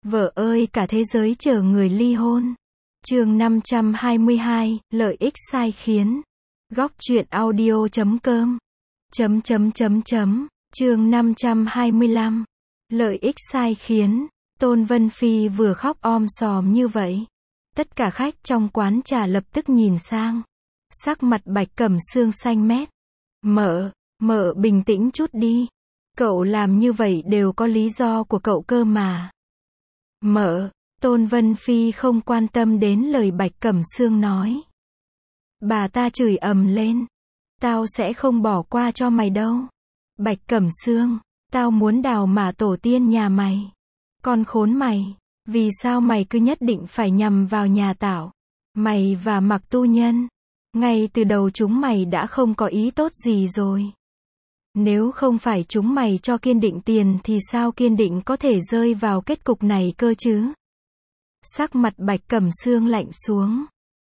Vợ ơi cả thế giới chờ người ly hôn. Chương 522, lợi ích sai khiến. Góc truyện audio.com. Chương 525. Lợi ích sai khiến. Tôn Vân Phi vừa khóc om sòm như vậy. Tất cả khách trong quán trà lập tức nhìn sang. Sắc mặt Bạch Cẩm Sương xanh mét. Mợ bình tĩnh chút đi. Cậu làm như vậy đều có lý do của cậu cơ mà. Tôn Vân Phi không quan tâm đến lời Bạch Cẩm Sương nói. Bà ta chửi ầm lên. Tao sẽ không bỏ qua cho mày đâu. Bạch Cẩm Sương, tao muốn đào mả tổ tiên nhà mày. Con khốn mày, vì sao mày cứ nhất định phải nhằm vào nhà tao? Mày và Mặc Tu Nhân, ngay từ đầu chúng mày đã không có ý tốt gì rồi. Nếu không phải chúng mày cho Kiên Định tiền thì sao Kiên Định có thể rơi vào kết cục này cơ chứ? Sắc mặt Bạch Cẩm Sương lạnh xuống.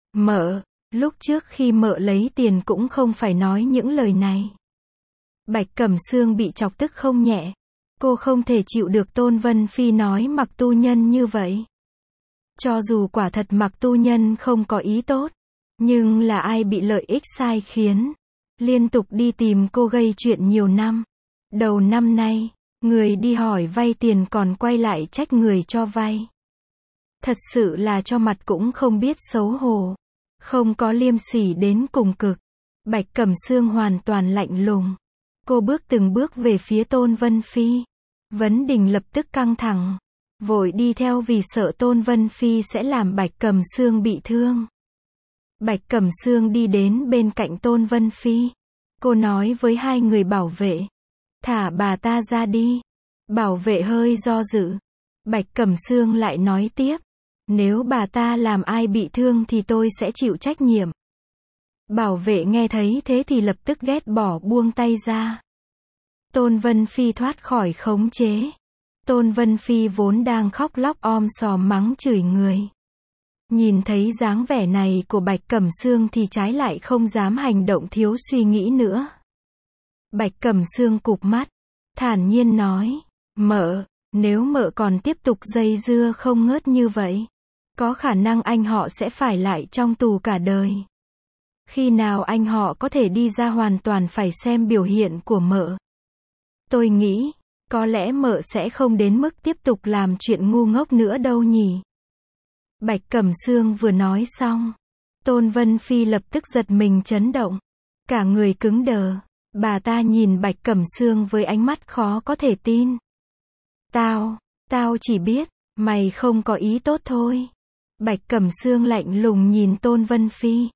Lúc trước khi mợ lấy tiền cũng không phải nói những lời này. Bạch Cẩm Sương bị chọc tức không nhẹ. Cô không thể chịu được Tôn Vân Phi nói Mặc Tu Nhân như vậy. Cho dù quả thật Mặc Tu Nhân không có ý tốt, nhưng là ai bị lợi ích sai khiến. Liên tục đi tìm cô gây chuyện nhiều năm. Đầu năm nay, người đi hỏi vay tiền còn quay lại trách người cho vay. Thật sự là cho mặt cũng không biết xấu hổ. Không có liêm sỉ đến cùng cực. Bạch Cẩm Sương hoàn toàn lạnh lùng. Cô bước từng bước về phía Tôn Vân Phi. Vấn Đình lập tức căng thẳng. Vội đi theo vì sợ Tôn Vân Phi sẽ làm Bạch Cẩm Sương bị thương. Bạch Cẩm Sương đi đến bên cạnh Tôn Vân Phi. Cô nói với hai người bảo vệ. Thả bà ta ra đi. Bảo vệ hơi do dự. Bạch Cẩm Sương lại nói tiếp. Nếu bà ta làm ai bị thương thì tôi sẽ chịu trách nhiệm. Bảo vệ nghe thấy thế thì lập tức ghét bỏ buông tay ra. Tôn Vân Phi thoát khỏi khống chế. Tôn Vân Phi vốn đang khóc lóc om sòm mắng chửi người. Nhìn thấy dáng vẻ này của Bạch Cẩm Sương thì trái lại không dám hành động thiếu suy nghĩ nữa. Bạch Cẩm Sương cụp mắt, thản nhiên nói, nếu mợ còn tiếp tục dây dưa không ngớt như vậy, có khả năng anh họ sẽ phải lại trong tù cả đời. Khi nào anh họ có thể đi ra hoàn toàn phải xem biểu hiện của mợ. Tôi nghĩ, có lẽ mợ sẽ không đến mức tiếp tục làm chuyện ngu ngốc nữa đâu nhỉ. Bạch Cẩm Sương vừa nói xong, Tôn Vân Phi lập tức giật mình chấn động. Cả người cứng đờ, bà ta nhìn Bạch Cẩm Sương với ánh mắt khó có thể tin. Tao chỉ biết, mày không có ý tốt thôi. Bạch Cẩm Sương lạnh lùng nhìn Tôn Vân Phi.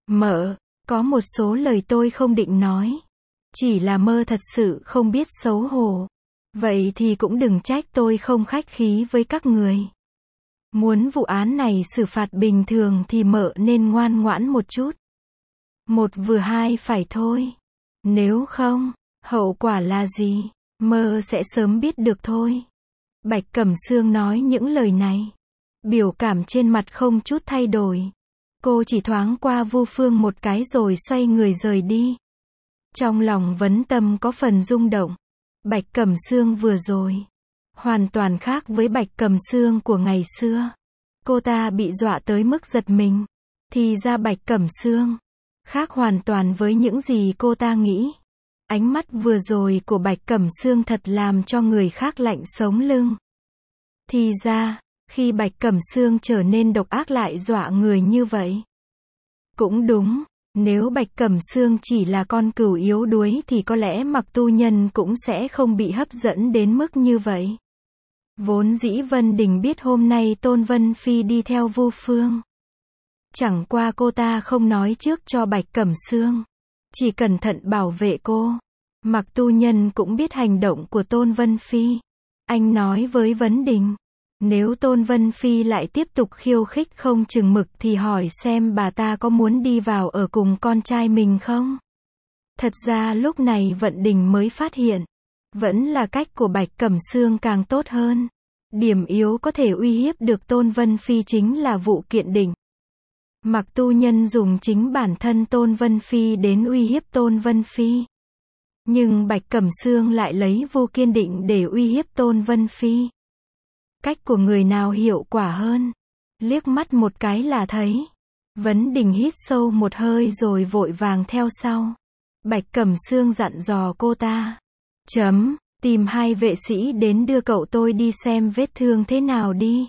Có một số lời tôi không định nói. Chỉ là mơ thật sự không biết xấu hổ. Vậy thì cũng đừng trách tôi không khách khí với các người. Muốn vụ án này xử phạt bình thường thì mợ nên ngoan ngoãn một chút. Một vừa hai phải thôi. Nếu không, hậu quả là gì, mơ sẽ sớm biết được thôi. Bạch Cẩm Sương nói những lời này. Biểu cảm trên mặt không chút thay đổi. Cô chỉ thoáng qua Vu Phương một cái rồi xoay người rời đi. Trong lòng Vấn Tâm có phần rung động. Bạch Cẩm Sương vừa rồi hoàn toàn khác với Bạch Cẩm Sương của ngày xưa. Cô ta bị dọa tới mức giật mình. Thì ra Bạch Cẩm Sương khác hoàn toàn với những gì cô ta nghĩ. Ánh mắt vừa rồi của Bạch Cẩm Sương thật làm cho người khác lạnh sống lưng. Thì ra, khi Bạch Cẩm Sương trở nên độc ác lại dọa người như vậy. Cũng đúng, nếu Bạch Cẩm Sương chỉ là con cừu yếu đuối thì có lẽ Mặc Tu Nhân cũng sẽ không bị hấp dẫn đến mức như vậy. Vốn dĩ Vân Đình biết hôm nay Tôn Vân Phi đi theo Vu Phương. Chẳng qua cô ta không nói trước cho Bạch Cẩm Sương. Chỉ cẩn thận bảo vệ cô. Mặc Tu Nhân cũng biết hành động của Tôn Vân Phi. Anh nói với Vấn Đình. Nếu Tôn Vân Phi lại tiếp tục khiêu khích không chừng mực thì hỏi xem bà ta có muốn đi vào ở cùng con trai mình không? Thật ra lúc này Vận Đình mới phát hiện. Vẫn là cách của Bạch Cẩm Sương càng tốt hơn. Điểm yếu có thể uy hiếp được Tôn Vân Phi chính là vụ kiện định. Mặc Tu Nhân dùng chính bản thân Tôn Vân Phi đến uy hiếp Tôn Vân Phi. Nhưng Bạch Cẩm Sương lại lấy Vu Kiên Định để uy hiếp Tôn Vân Phi. Cách của người nào hiệu quả hơn? Liếc mắt một cái là thấy. Vấn Đình hít sâu một hơi rồi vội vàng theo sau. Bạch Cẩm Sương dặn dò cô ta. Tìm 2 vệ sĩ đến đưa cậu tôi đi xem vết thương thế nào đi.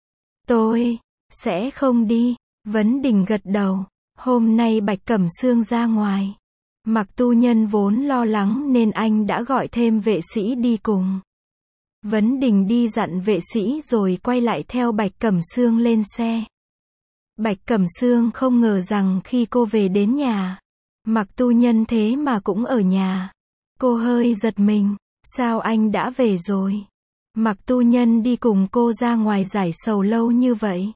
Tôi sẽ không đi. Vấn Đình gật đầu. Hôm nay Bạch Cẩm Sương ra ngoài. Mạc Tu Nhân vốn lo lắng nên anh đã gọi thêm vệ sĩ đi cùng. Vấn Đình đi dặn vệ sĩ rồi quay lại theo Bạch Cẩm Sương lên xe. Bạch Cẩm Sương không ngờ rằng khi cô về đến nhà, Mạc Tu Nhân thế mà cũng ở nhà. Cô hơi giật mình, sao anh đã về rồi? Mạc Tu Nhân đi cùng cô ra ngoài giải sầu lâu như vậy.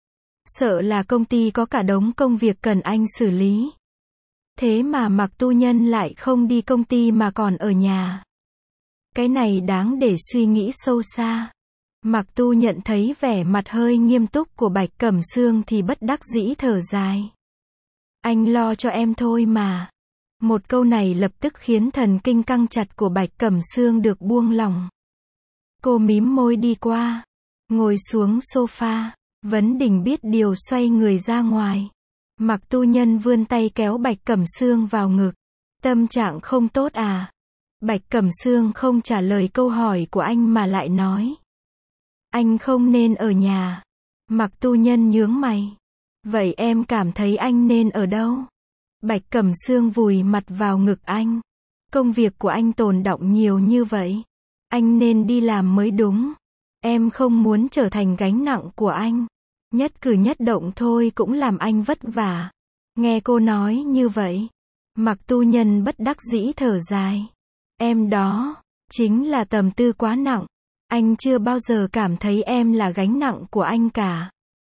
Sợ là công ty có cả đống công việc cần anh xử lý. Thế mà Mạc Tu Nhân lại không đi công ty mà còn ở nhà. Cái này đáng để suy nghĩ sâu xa. Mạc Tu nhận thấy vẻ mặt hơi nghiêm túc của Bạch Cẩm Sương thì bất đắc dĩ thở dài. Anh lo cho em thôi mà. Một câu này lập tức khiến thần kinh căng chặt của Bạch Cẩm Sương được buông lỏng. Cô mím môi đi qua, ngồi xuống sofa. Vấn Đình biết điều xoay người ra ngoài. Mạc Tu Nhân vươn tay kéo Bạch Cẩm Sương vào ngực. Tâm trạng không tốt à? Bạch Cẩm Sương không trả lời câu hỏi của anh mà lại nói. Anh không nên ở nhà. Mạc Tu Nhân nhướng mày. Vậy em cảm thấy anh nên ở đâu? Bạch Cẩm Sương vùi mặt vào ngực anh. Công việc của anh tồn đọng nhiều như vậy. Anh nên đi làm mới đúng. Em không muốn trở thành gánh nặng của anh. Nhất cử nhất động thôi cũng làm anh vất vả. Nghe cô nói như vậy, Mạc Tu Nhân bất đắc dĩ thở dài. Em đó, chính là tầm tư quá nặng. Anh chưa bao giờ cảm thấy em là gánh nặng của anh cả.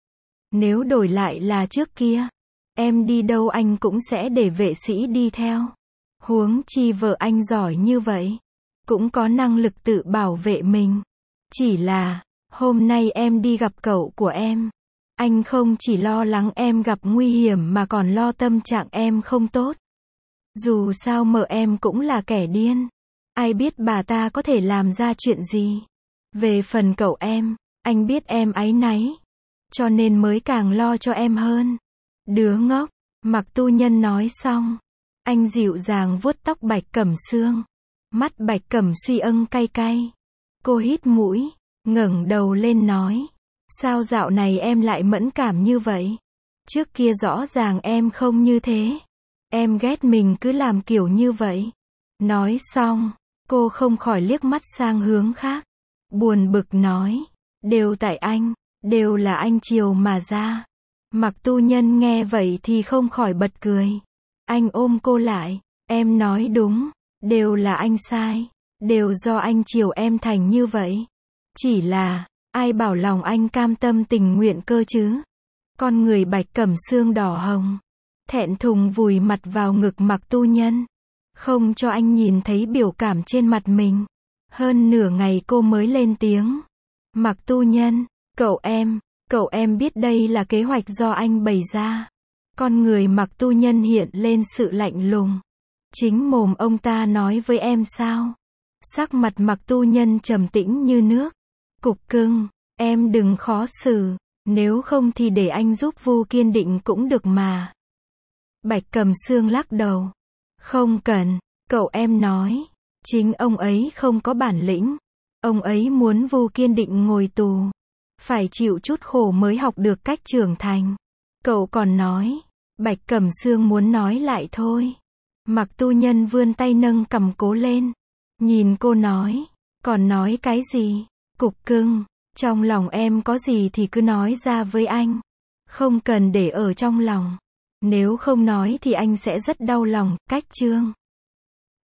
Nếu đổi lại là trước kia, em đi đâu anh cũng sẽ để vệ sĩ đi theo. Huống chi vợ anh giỏi như vậy, cũng có năng lực tự bảo vệ mình. Chỉ là, hôm nay em đi gặp cậu của em. Anh không chỉ lo lắng em gặp nguy hiểm mà còn lo tâm trạng em không tốt. Dù sao mợ em cũng là kẻ điên. Ai biết bà ta có thể làm ra chuyện gì. Về phần cậu em, anh biết em áy náy. Cho nên mới càng lo cho em hơn. Đứa ngốc, Mạc Tu Nhân nói xong. Anh dịu dàng vuốt tóc Bạch Cẩm Sương. Mắt Bạch Cẩm Suy âng cay cay. Cô hít mũi, ngẩng đầu lên nói. Sao dạo này em lại mẫn cảm như vậy? Trước kia rõ ràng em không như thế. Em ghét mình cứ làm kiểu như vậy. Nói xong, cô không khỏi liếc mắt sang hướng khác. Buồn bực nói. Đều tại anh, đều là anh chiều mà ra. Mạc Tu Nhân nghe vậy thì không khỏi bật cười. Anh ôm cô lại. Em nói đúng, đều là anh sai. Đều do anh chiều em thành như vậy. Chỉ là, ai bảo lòng anh cam tâm tình nguyện cơ chứ? Con người Bạch Cẩm Sương đỏ hồng. Thẹn thùng vùi mặt vào ngực Mạc Tu Nhân. Không cho anh nhìn thấy biểu cảm trên mặt mình. Hơn nửa ngày cô mới lên tiếng. Mạc Tu Nhân, cậu em biết đây là kế hoạch do anh bày ra. Con người Mạc Tu Nhân hiện lên sự lạnh lùng. Chính mồm ông ta nói với em sao? Sắc mặt Mạc Tu Nhân trầm tĩnh như nước. Cục cưng, em đừng khó xử. Nếu không thì để anh giúp Vu Kiên Định cũng được mà. Bạch Cẩm Sương lắc đầu. Không cần, cậu em nói. Chính ông ấy không có bản lĩnh. Ông ấy muốn Vu Kiên Định ngồi tù. Phải chịu chút khổ mới học được cách trưởng thành. Cậu còn nói. Bạch Cẩm Sương muốn nói lại thôi. Mạc Tu Nhân vươn tay nâng cằm cố lên. Nhìn cô nói. Còn nói cái gì? Cục cưng, trong lòng em có gì thì cứ nói ra với anh. Không cần để ở trong lòng. Nếu không nói thì anh sẽ rất đau lòng. Cách chương